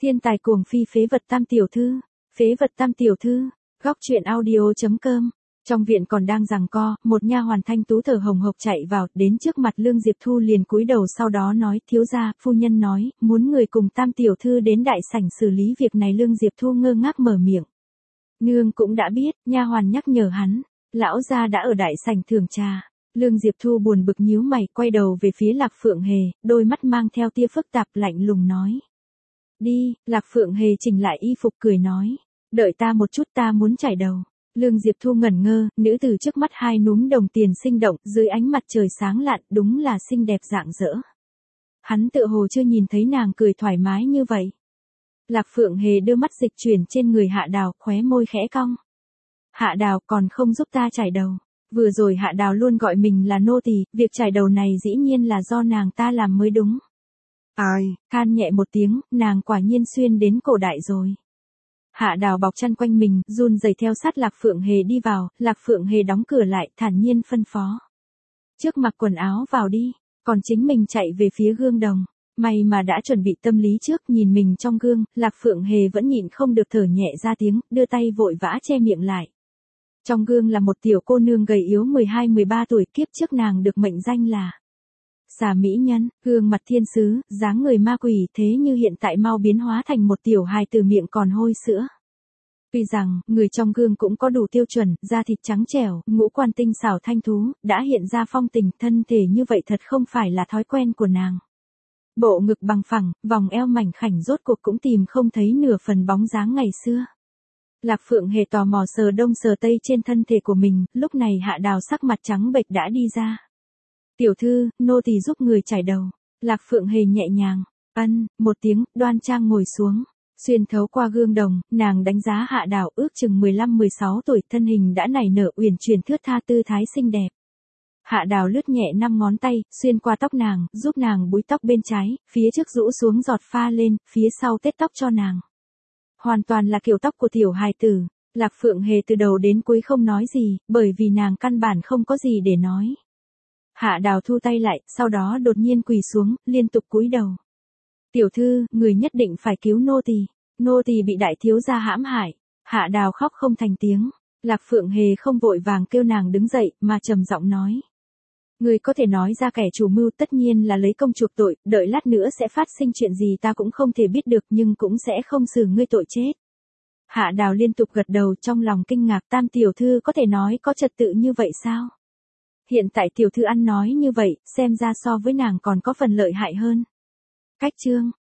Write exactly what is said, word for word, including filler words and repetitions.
Thiên tài cuồng phi phế vật tam tiểu thư, phế vật tam tiểu thư, góc truyện audio.com. Trong viện còn đang giằng co, một nha hoàn thanh tú thở hồng hộc chạy vào, đến trước mặt Lương Diệp Thu liền cúi đầu sau đó nói, thiếu gia, phu nhân nói, muốn người cùng tam tiểu thư đến đại sảnh xử lý việc này. Lương Diệp Thu ngơ ngác mở miệng. Nương cũng đã biết, nha hoàn nhắc nhở hắn, lão gia đã ở đại sảnh thưởng trà. Lương Diệp Thu buồn bực nhíu mày, quay đầu về phía Lạc Phượng Hề, đôi mắt mang theo tia phức tạp lạnh lùng nói. Đi, Lạc Phượng Hề chỉnh lại y phục cười nói, đợi ta một chút, ta muốn chải đầu. Lương Diệp Thu ngẩn ngơ, nữ tử trước mắt hai núm đồng tiền sinh động, dưới ánh mặt trời sáng lạn, đúng là xinh đẹp rạng rỡ. Hắn tựa hồ chưa nhìn thấy nàng cười thoải mái như vậy. Lạc Phượng Hề đưa mắt dịch chuyển trên người Hạ Đào, khóe môi khẽ cong. Hạ Đào còn không giúp ta chải đầu. Vừa rồi Hạ Đào luôn gọi mình là nô tỳ, việc chải đầu này dĩ nhiên là do nàng ta làm mới đúng. Ai, khan nhẹ một tiếng, nàng quả nhiên xuyên đến cổ đại rồi. Hạ Đào bọc chăn quanh mình, run rẩy theo sát Lạc Phượng Hề đi vào, Lạc Phượng Hề đóng cửa lại, thản nhiên phân phó. Trước mặc quần áo vào đi, còn chính mình chạy về phía gương đồng. May mà đã chuẩn bị tâm lý trước, nhìn mình trong gương, Lạc Phượng Hề vẫn nhịn không được thở nhẹ ra tiếng, đưa tay vội vã che miệng lại. Trong gương là một tiểu cô nương gầy yếu mười hai mười ba tuổi, kiếp trước nàng được mệnh danh là xà mỹ nhân, gương mặt thiên sứ, dáng người ma quỷ, thế như hiện tại mau biến hóa thành một tiểu hài từ miệng còn hôi sữa. Tuy rằng, người trong gương cũng có đủ tiêu chuẩn, da thịt trắng trẻo, ngũ quan tinh xảo thanh thú, đã hiện ra phong tình, thân thể như vậy thật không phải là thói quen của nàng. Bộ ngực bằng phẳng, vòng eo mảnh khảnh rốt cuộc cũng tìm không thấy nửa phần bóng dáng ngày xưa. Lạc Phượng Hề tò mò sờ đông sờ tây trên thân thể của mình, lúc này Hạ Đào sắc mặt trắng bệch đã đi ra. Tiểu thư, nô tỳ giúp người chải đầu. Lạc Phượng Hề nhẹ nhàng, ân, một tiếng, đoan trang ngồi xuống. Xuyên thấu qua gương đồng, nàng đánh giá Hạ Đào ước chừng mười lăm mười sáu tuổi, thân hình đã nảy nở uyển chuyển thướt tha, tư thái xinh đẹp. Hạ Đào lướt nhẹ năm ngón tay, xuyên qua tóc nàng, giúp nàng búi tóc bên trái, phía trước rũ xuống giọt pha lên, phía sau tết tóc cho nàng. Hoàn toàn là kiểu tóc của tiểu hài tử. Lạc Phượng Hề từ đầu đến cuối không nói gì, bởi vì nàng căn bản không có gì để nói. Hạ Đào thu tay lại, sau đó đột nhiên quỳ xuống, liên tục cúi đầu. Tiểu thư, người nhất định phải cứu nô tỳ. Nô tỳ bị đại thiếu gia hãm hại. Hạ Đào khóc không thành tiếng. Lạc Phượng Hề không vội vàng kêu nàng đứng dậy, mà trầm giọng nói. Người có thể nói ra kẻ chủ mưu tất nhiên là lấy công chuộc tội, đợi lát nữa sẽ phát sinh chuyện gì ta cũng không thể biết được, nhưng cũng sẽ không xử ngươi tội chết. Hạ Đào liên tục gật đầu, trong lòng kinh ngạc, tam tiểu thư có thể nói có trật tự như vậy sao? Hiện tại tiểu thư ăn nói như vậy, xem ra so với nàng còn có phần lợi hại hơn. Cách chương